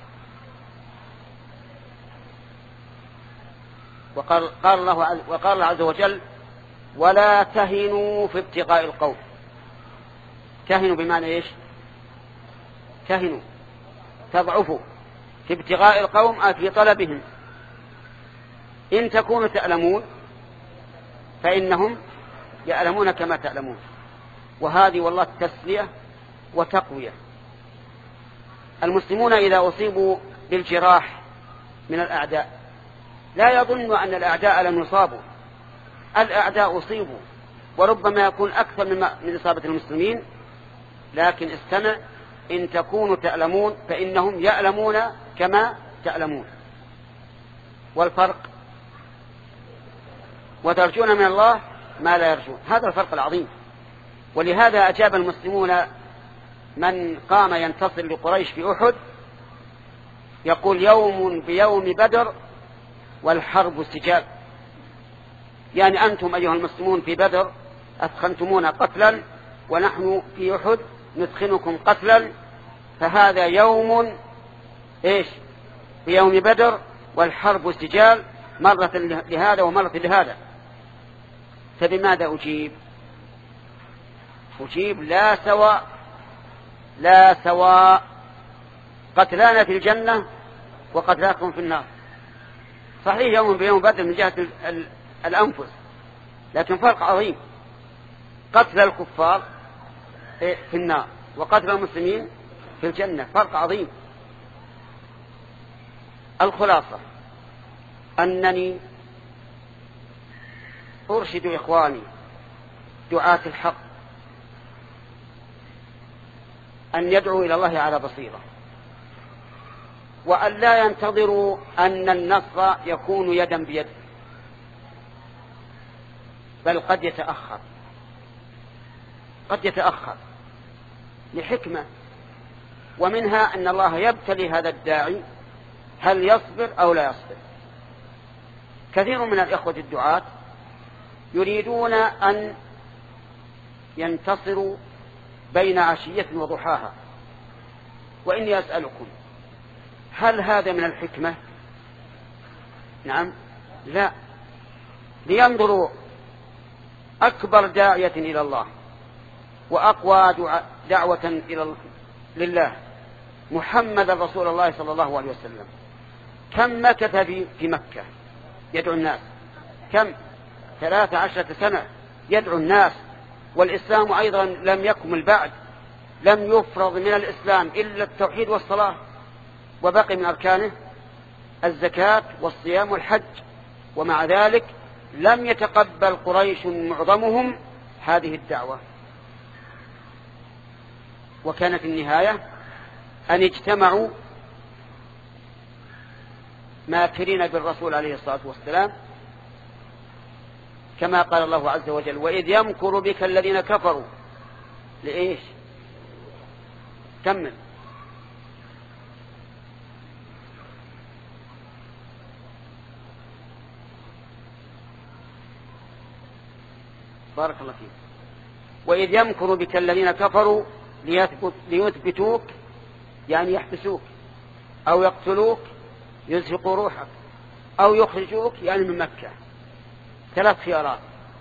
وقال, قال, الله وقال الله عز وجل ولا تهنوا في ابتغاء القوم. تهنوا بمعنى إيش؟ تهنوا تضعفوا في ابتغاء القوم في طلبهم. إن تكونوا تألمون فإنهم يألمون كما تألمون. وهذه والله تسلية وتقوية. المسلمون إذا أصيبوا بالجراح من الأعداء لا يظن أن الأعداء لم يصابوا، الأعداء أصيبوا وربما يكون أكثر من إصابة المسلمين، لكن استمع، إن تكونوا تألمون فإنهم يألمون كما تألمون. والفرق وترجون من الله ما لا يرجون، هذا الفرق العظيم. ولهذا أجاب المسلمون من قام ينتصر لقريش في أحد يقول يوم بيوم بدر والحرب سجال، يعني أنتم أيها المسلمون في بدر أثخنتمونا قتلا، ونحن في أحد نثخنكم قتلا، فهذا يوم إيش بيوم بدر والحرب سجال، مرة لهذا ومرة لهذا. فبماذا أجيب؟ أجيب لا سواء، لا سواء، قتلانا في الجنة وقتلاكم في النار. صحيح يوم بيوم بدر من جهة الأنفس، لكن فرق عظيم، قتل الكفار في النار وقتل المسلمين في الجنة، فرق عظيم. الخلاصة أنني أرشد إخواني دعاة الحق أن يدعوا إلى الله على بصيرة، وأن لا ينتظروا أن النصر يكون يدا بيد، بل قد يتأخر، قد يتأخر لحكمة، ومنها أن الله يبتلي هذا الداعي هل يصبر أو لا يصبر. كثير من الإخوة الدعاة يريدون أن ينتصروا بين عشية وضحاها، وإني أسألكم هل هذا من الحكمة؟ نعم، لا. لينظروا أكبر داعية إلى الله وأقوى دعوة إلى لله محمد رسول الله صلى الله عليه وسلم، كم مكث في مكة يدعو الناس؟ كم؟ ثلاث عشرة سنة يدعو الناس، والإسلام أيضا لم يكمل بعد، لم يفرض من الإسلام إلا التوحيد والصلاة، وبقي من أركانه الزكاة والصيام والحج، ومع ذلك لم يتقبل قريش معظمهم هذه الدعوة. وكان في النهاية أن اجتمعوا ماكرين بالرسول عليه الصلاة والسلام، كما قال الله عز وجل وإذ يمكر بك الذين كفروا لإيش؟ كمل. بارك الله فيك. وإذ يمكر بك الذين كفروا ليثبت ليثبتوك، يعني يحبسوك أو يقتلوك يزهقوا روحك أو يخرجوك، يعني من مكة. ثلاث خيارات،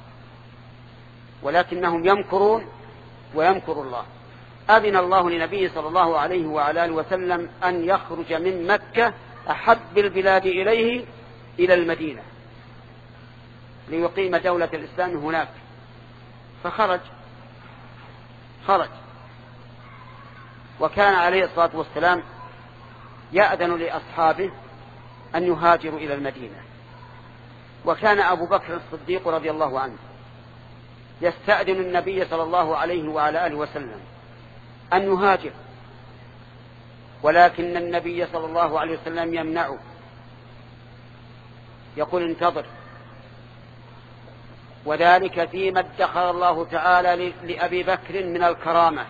ولكنهم يمكرون ويمكر الله. أذن الله لنبيه صلى الله عليه وعلى آله وسلم أن يخرج من مكة أحب البلاد إليه إلى المدينة ليقيم دولة الإسلام هناك، فخرج خرج وكان عليه الصلاة والسلام يأذن لأصحابه أن يهاجروا إلى المدينة. وكان أبو بكر الصديق رضي الله عنه يستأذن النبي صلى الله عليه وعلى آله وسلم أن يهاجر، ولكن النبي صلى الله عليه وسلم يمنعه، يقول انتظر. وذلك فيما ادخر الله تعالى لأبي بكر من الكرامة،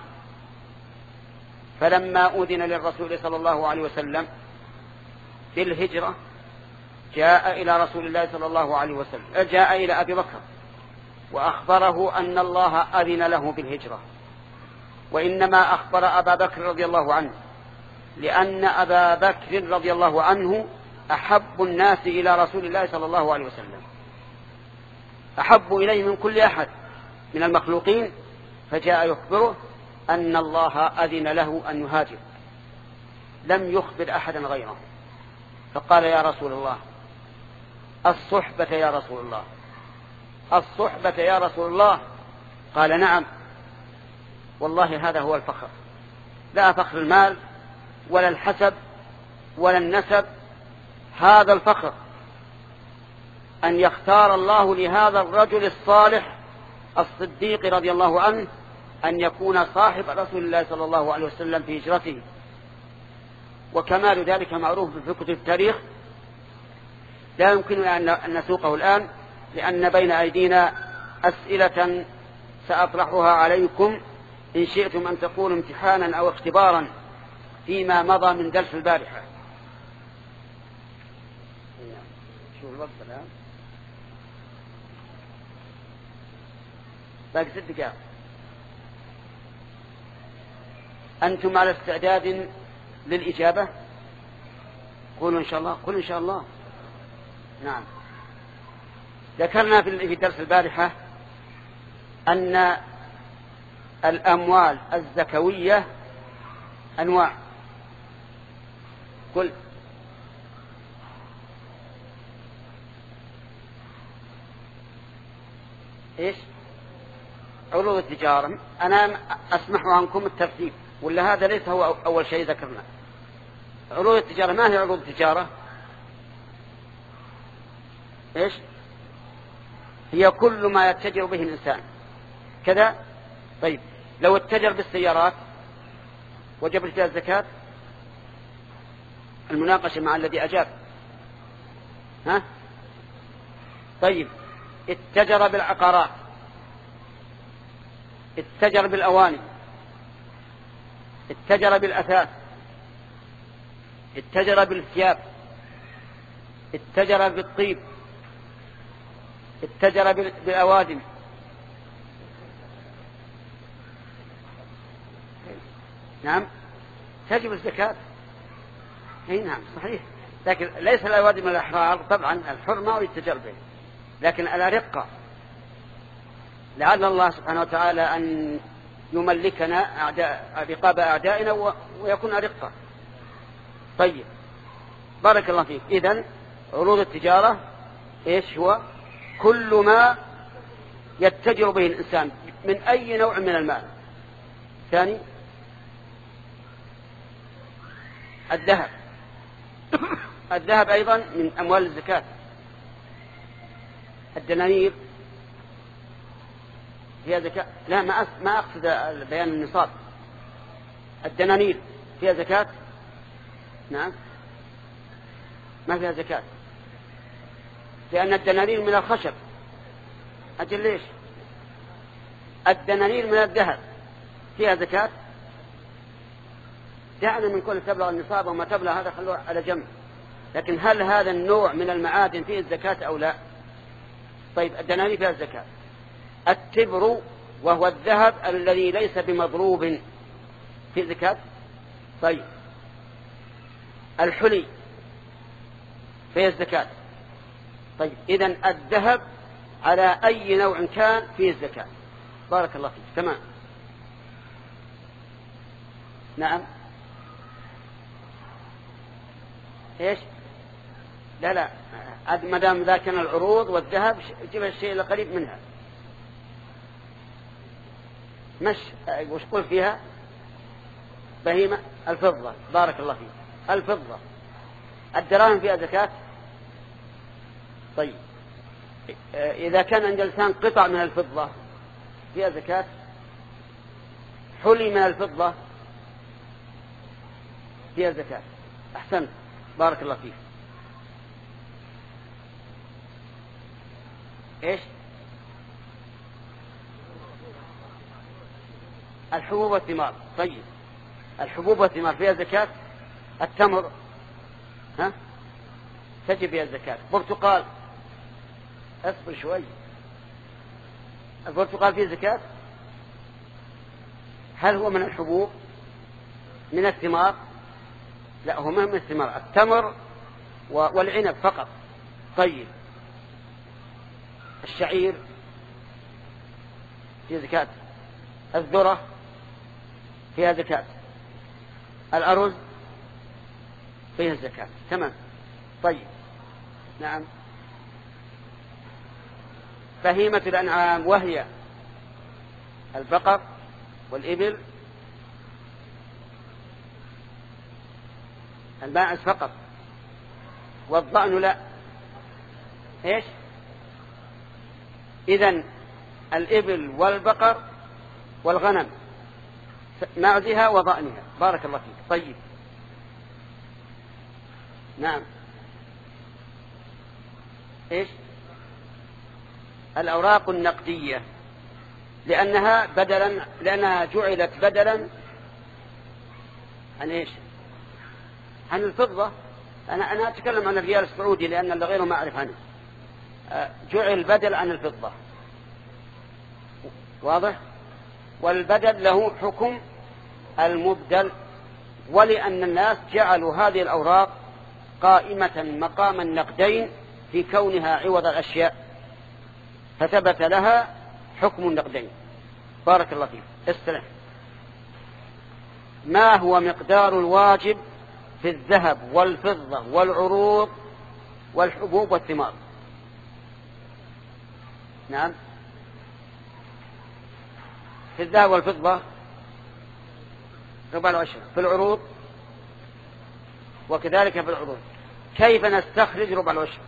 فلما أذن للرسول صلى الله عليه وسلم في الهجرة جاء إلى رسول الله صلى الله عليه وسلم، جاء إلى أبي بكر وأخبره أن الله أذن له بالهجرة، وإنما أخبر أبا بكر رضي الله عنه لأن أبا بكر رضي الله عنه أحب الناس إلى رسول الله صلى الله عليه وسلم، أحب إليه من كل أحد من المخلوقين، فجاء يخبره أن الله أذن له أن يهاجر، لم يخبر أحدا غيره. فقال يا رسول الله الصحبة يا رسول الله، الصحبة يا رسول الله. قال نعم والله هذا هو الفخر، لا فخر المال ولا الحسب ولا النسب، هذا الفخر أن يختار الله لهذا الرجل الصالح الصديق رضي الله عنه أن يكون صاحب رسول الله صلى الله عليه وسلم في هجرته، وكمال ذلك معروف في كتب التاريخ لا يمكن أن نسوقه الآن، لأن بين أيدينا أسئلة سأطرحها عليكم إن شئتم أن تكونوا امتحانا أو اختبارا فيما مضى من درس البارحة. شوف الوقت الآن باقي ست دقائق. أنتم على استعداد للإجابة؟ قولوا إن شاء الله. قولوا إن شاء الله. نعم. ذكرنا في درس البارحة أن الأموال الزكوية أنواع. قل إيش؟ عروض التجارة. أنا أسمح عنكم الترتيب، ولا هذا ليس هو أول شيء ذكرنا. عروض التجارة، ما هي عروض التجارة؟ إيش؟ هي كل ما يتجر به الإنسان كذا. طيب لو اتجر بالسيارات وجب فيها الزكاة؟ المناقشة مع الذي أجاب. ها؟ طيب اتجر بالعقارات، اتجر بالأواني، اتجر بالأثاث، اتجر بالثياب، اتجر بالطيب، اتجر بالأوادم. نعم تجب الزكاة. اي نعم صحيح، لكن ليس الأوادم الأحرار طبعا، الحر ما يتجر به، لكن الأرقة لعل الله سبحانه وتعالى أن يملكنا أعداء رقاب أعدائنا ويكون أرقة. طيب بارك الله فيك. إذن عروض التجارة إيش هو؟ كل ما يتجر به الإنسان من أي نوع من المال. ثاني الذهب. الذهب أيضا من أموال الزكاة. الدنانير فيها زكاة؟ لا، ما ما أقصد بيان النصاب. الدنانير فيها زكاة؟ نعم ما فيها زكاة، لأن الدنانير من الخشب. أجل ليش؟ الدنانير من الذهب فيها زكاة؟ دعنا من كل تبلغ النصاب وما تبلغ هذا خلوه على جنب، لكن هل هذا النوع من المعادن فيه الزكاة أو لا؟ طيب الدنانير فيها الزكاة. التبر وهو الذهب الذي ليس بمضروب في زكاة. طيب الحلي فيه الزكاة. طيب إذن الذهب على أي نوع كان فيه الزكاة. بارك الله فيك. تمام. نعم إيش؟ لا لا، ما دام ذا كان العروض والذهب جيب الشيء القريب منها. مش وش قل فيها؟ بهيمة. الفضة. بارك الله فيك. الفضة. الدراهم فيها زكاة. طيب إذا كان عند الإنسان قطع من الفضة فيها زكاة. حلي من الفضة فيها زكاة. أحسنت بارك الله فيك. إيش؟ الحبوب والثمار. طيب الحبوب والثمار فيها زكاة. التمر ها تجب فيها الزكاة. برتقال، اصبر شوي، البرتقال فيه زكاة؟ هل هو من الحبوب من الثمار؟ لا، هو ما من الثمار، التمر والعنب فقط. طيب الشعير فيه زكاة. الذرة فيها زكاة. الأرز فيها الزكاة. تمام. طيب نعم. بهيمة الأنعام وهي البقر والإبل، الماعز فقط، والضأن لا. إيش؟ إذن الإبل والبقر والغنم معزها وضأنها. بارك الله فيك. طيب نعم. إيش؟ الأوراق النقدية لأنها بدلا لأنها جعلت بدلا عن إيش؟ عن الفضة. أنا أنا أتكلم عن الريال السعودي لأن اللي غيره ما أعرف عنه. جعل بدل عن الفضة. واضح؟ والبدل له حكم المبدل، ولأن الناس جعلوا هذه الأوراق قائمة مقام النقدين في كونها عوض الأشياء، فثبت لها حكم النقدين. بارك الله فيك. استلم. ما هو مقدار الواجب في الذهب والفضة والعروض والحبوب والثمار؟ نعم. في الذهب والفضة ربع العشر، في العروض وكذلك في العروض. كيف نستخرج ربع العشر؟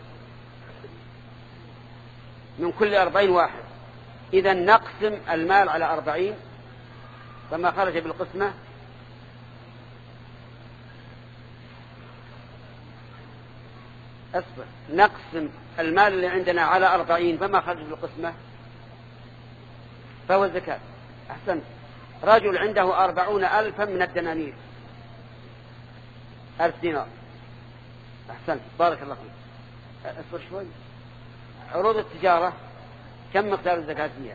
من كل أربعين واحد. إذا نقسم المال على أربعين فما خرج بالقسمة أصبر. نقسم المال اللي عندنا على أربعين فما خرج بالقسمة فهو الزكاة. أحسنت. رجل عنده أربعون ألفا من الدنانير، ألف دينار. أحسنت. بارك الله فيك. أصبر شوي. عروض التجارة كم مقدار الزكاة فيها؟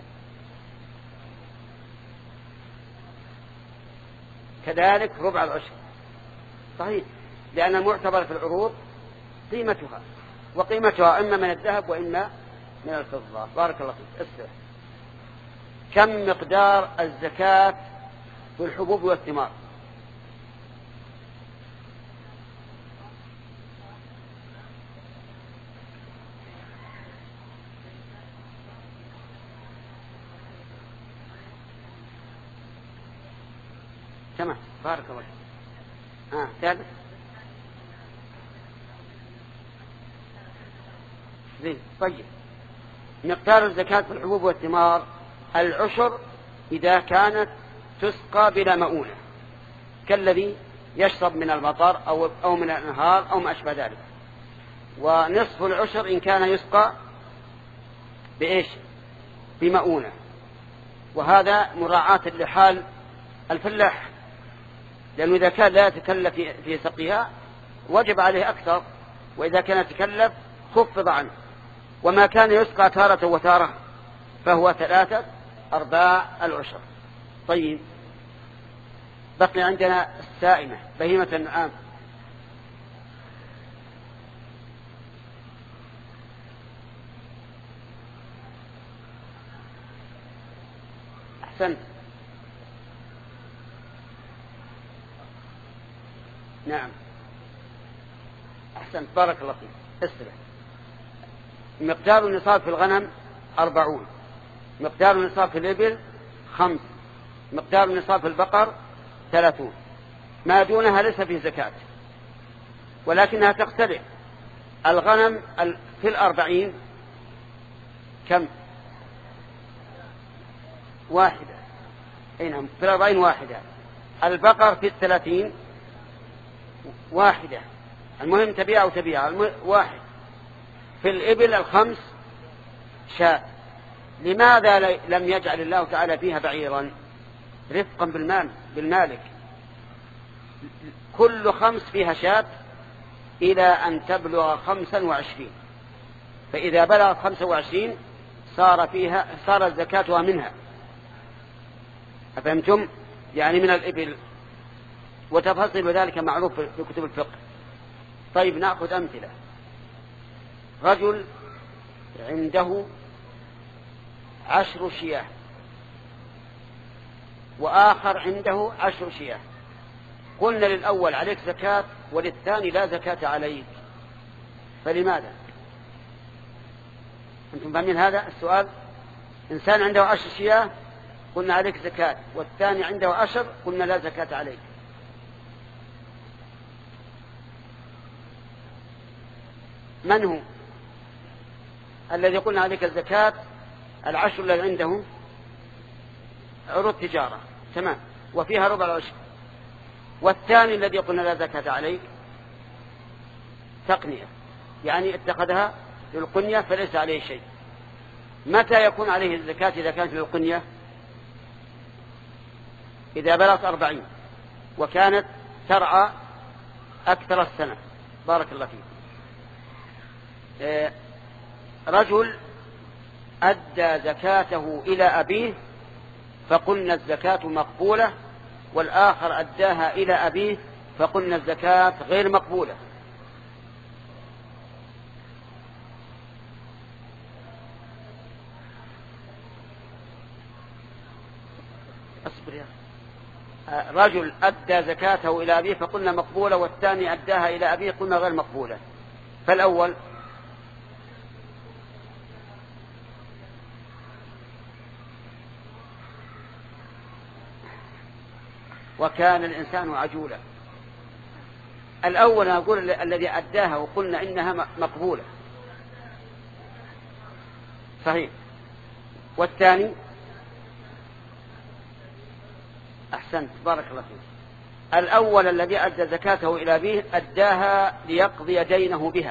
كذلك ربع العشر. صحيح، لأن المعتبر في العروض قيمتها، وقيمتها إما من الذهب وإما من الفضة. بارك الله فيك. اسمع. كم مقدار الزكاة في الحبوب والثمار؟ تمام. بارك الله فيك. آه. ثالث. زين. طيب مقدار الزكاة في الحبوب والثمار العشر إذا كانت تسقى بلا مؤونة، كالذي يشرب من المطر أو, أو من الأنهار أو ما أشبه ذلك. ونصف العشر إن كان يسقى بإيش؟ بمؤونة. وهذا مراعاة لحال الفلاح، لأنه إذا كان لا يتكلف في سقيها وجب عليه أكثر، وإذا كان يتكلف خفض عنه. وما كان يسقى تارة وتارة فهو ثلاثة أرباع العشر. طيب بقي عندنا السائمة بهيمة النعام. أحسنت. نعم أحسنت. بارك الله فيك. اسرع. مقدار النصاب في الغنم أربعون، مقدار النصاب في الإبل خمس، مقدار النصاب في البقر ثلاثون. ما دونها ليس في زكاة ولكنها تختلف. الغنم في الأربعين كم؟ واحدة. أي نعم، في الأربعين واحدة. البقر في الثلاثين واحدة. المهم تبيع أو تبيع واحد. في الإبل الخمس شاة. لماذا لم يجعل الله تعالى فيها بعيرا؟ رفقا بالمال بالمالك. كل خمس فيها شاة إلى أن تبلغ خمسا وعشرين، فإذا بلغت خمسة وعشرين صار فيها صار زكاتها منها. أفهمتم؟ يعني من الإبل. وتفاصيل ذلك معروف في كتب الفقه. طيب نأخذ أمثلة. رجل عنده عشر شياه وآخر عنده عشر شياه. قلنا للأول عليك زكاة وللثاني لا زكاة عليك، فلماذا؟ أنتم فاهمين هذا السؤال؟ إنسان عنده عشر شياه قلنا عليك زكاة، والثاني عنده عشر قلنا لا زكاة عليك. من هو الذي قلنا عليك الزكاة؟ العشر الذي عنده عروض تجارة تمام وفيها ربع العشر. والثاني الذي قلنا لا زكاة عليه تقنية، يعني اتخذها للقنية فليس عليه شيء. متى يكون عليه الزكاة إذا كانت للقنية؟ إذا بلغت أربعين وكانت ترعى أكثر السنة. بارك الله فيك. رجل أدى زكاته إلى أبيه فقلنا الزكاة مقبولة، والآخر أداها إلى أبيه فقلنا الزكاة غير مقبولة. أصبر يا رجل أدى زكاته إلى أبيه فقلنا مقبولة، والثاني أداها إلى أبيه قلنا غير مقبولة. فالأول وكان الإنسان عجولا. الأول أقول الذي أداها وقلنا إنها مقبولة صحيح. والثاني أحسنت بارك الله فيك. الأول الذي أدى زكاته إلى أبيه أداها ليقضي دينه بها،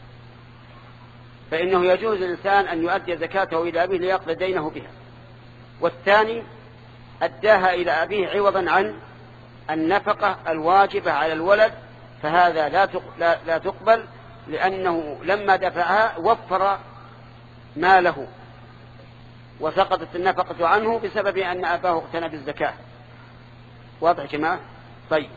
فإنه يجوز الإنسان أن يؤدي زكاته إلى أبيه ليقضي دينه بها. والثاني أداها إلى أبيه عوضا عن النفقة الواجبة على الولد، فهذا لا لا تقبل، لأنه لما دفعها وفر ماله وسقطت النفقة عنه بسبب أن أباه اقتنى بالزكاة. واضح يا جماعة؟ طيب،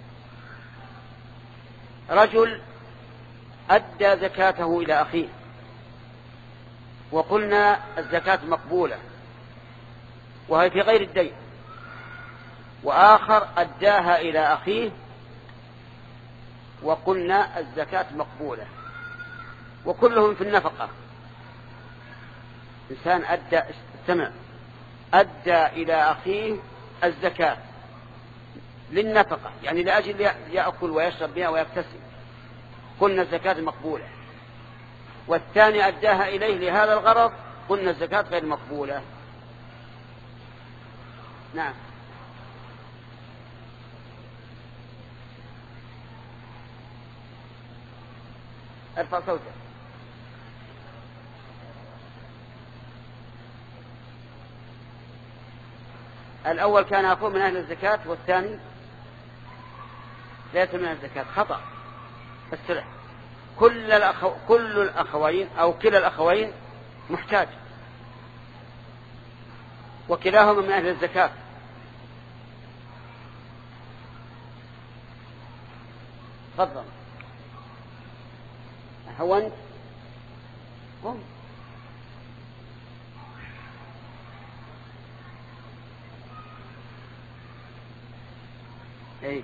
رجل أدى زكاته إلى أخيه وقلنا الزكاة مقبولة وهي في غير الدين، وآخر أداها إلى أخيه وقلنا الزكاة مقبولة، وكلهم في النفقة. إنسان أدى استمع أدى إلى أخيه الزكاة للنفقة، يعني لأجل يأكل ويشرب بها ويكتسب، قلنا الزكاة مقبولة. والثاني أداها إليه لهذا الغرض، قلنا الزكاة غير مقبولة. نعم. ارفع صوتك. الأول كان أخوه من أهل الزكاة والثاني ليس من أهل الزكاة، خطأ. السلح كل الأخو... كل الأخوين أو كلا الأخوين محتاج، وكلاهما من أهل الزكاة. تفضل. هونت قم. اي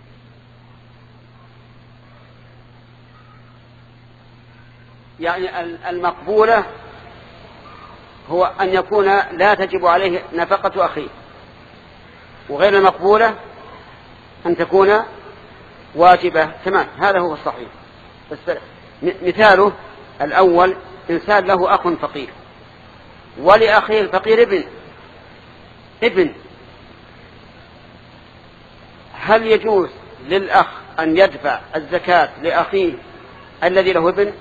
يعني المقبولة هو أن يكون لا تجب عليه نفقة أخيه، وغير المقبولة أن تكون واجبة. تمام، هذا هو الصحيح. بس مثاله الأول إنسان له أخ فقير ولأخيه الفقير ابن ابن هل يجوز للأخ أن يدفع الزكاة لأخيه الذي له ابن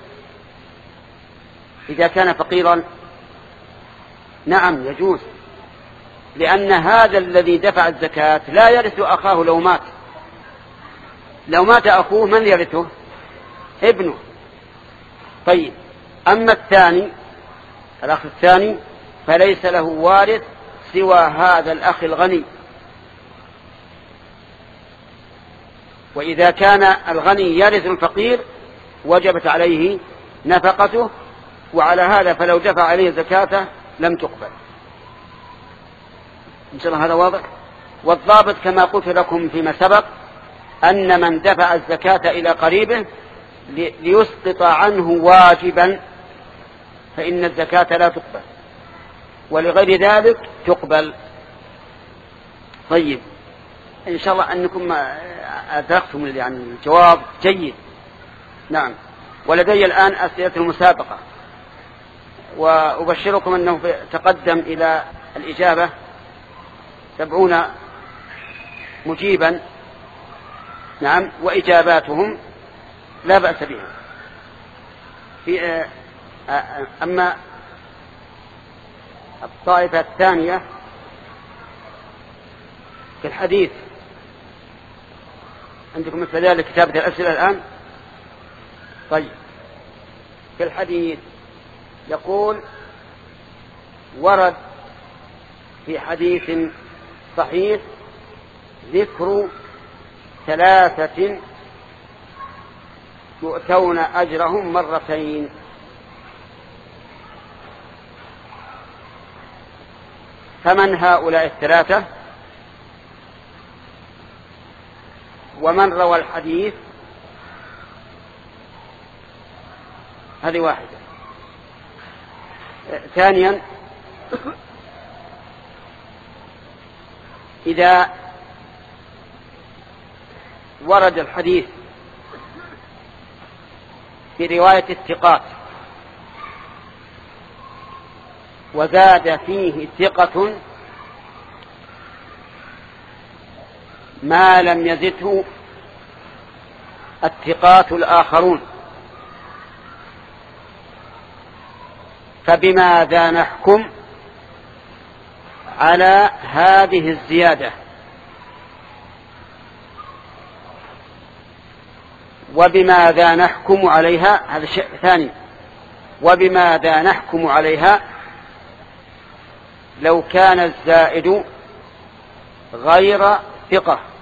إذا كان فقيرا؟ نعم يجوز، لأن هذا الذي دفع الزكاة لا يرث أخاه لو مات. لو مات أخوه من يرثه؟ ابنه. طيب، أما الثاني الأخ الثاني فليس له وارث سوى هذا الأخ الغني، وإذا كان الغني يرث الفقير وجبت عليه نفقته، وعلى هذا فلو دفع عليه زكاته لم تقبل. إن شاء الله هذا واضح. والضابط كما قلت لكم فيما سبق أن من دفع الزكاة إلى قريبه ليسقط عنه واجبا فإن الزكاة لا تقبل، ولغير ذلك تقبل. طيب، إن شاء الله أنكم أدركتم يعني الجواب جيد. نعم. ولدي الآن أسئلة المسابقة، وأبشركم أنه تقدم إلى الإجابة سبعون مجيبا، نعم، وإجاباتهم لا بأس بها. في أما الطائفة الثانية في الحديث، عندكم مثل ذلك كتابة الأسئلة الآن؟ طيب، في الحديث يقول: ورد في حديث صحيح ذكر ثلاثة يؤتون أجرهم مرتين. فمن هؤلاء الثلاثة؟ ومن روى الحديث؟ هذه واحدة. ثانيا، إذا ورد الحديث في رواية الثقات وزاد فيه ثقة ما لم يزده الثقات الآخرون، فبماذا نحكم على هذه الزيادة؟ وبماذا نحكم عليها؟ هذا شيء ثاني. وبماذا نحكم عليها لو كان الزائد غير ثقة؟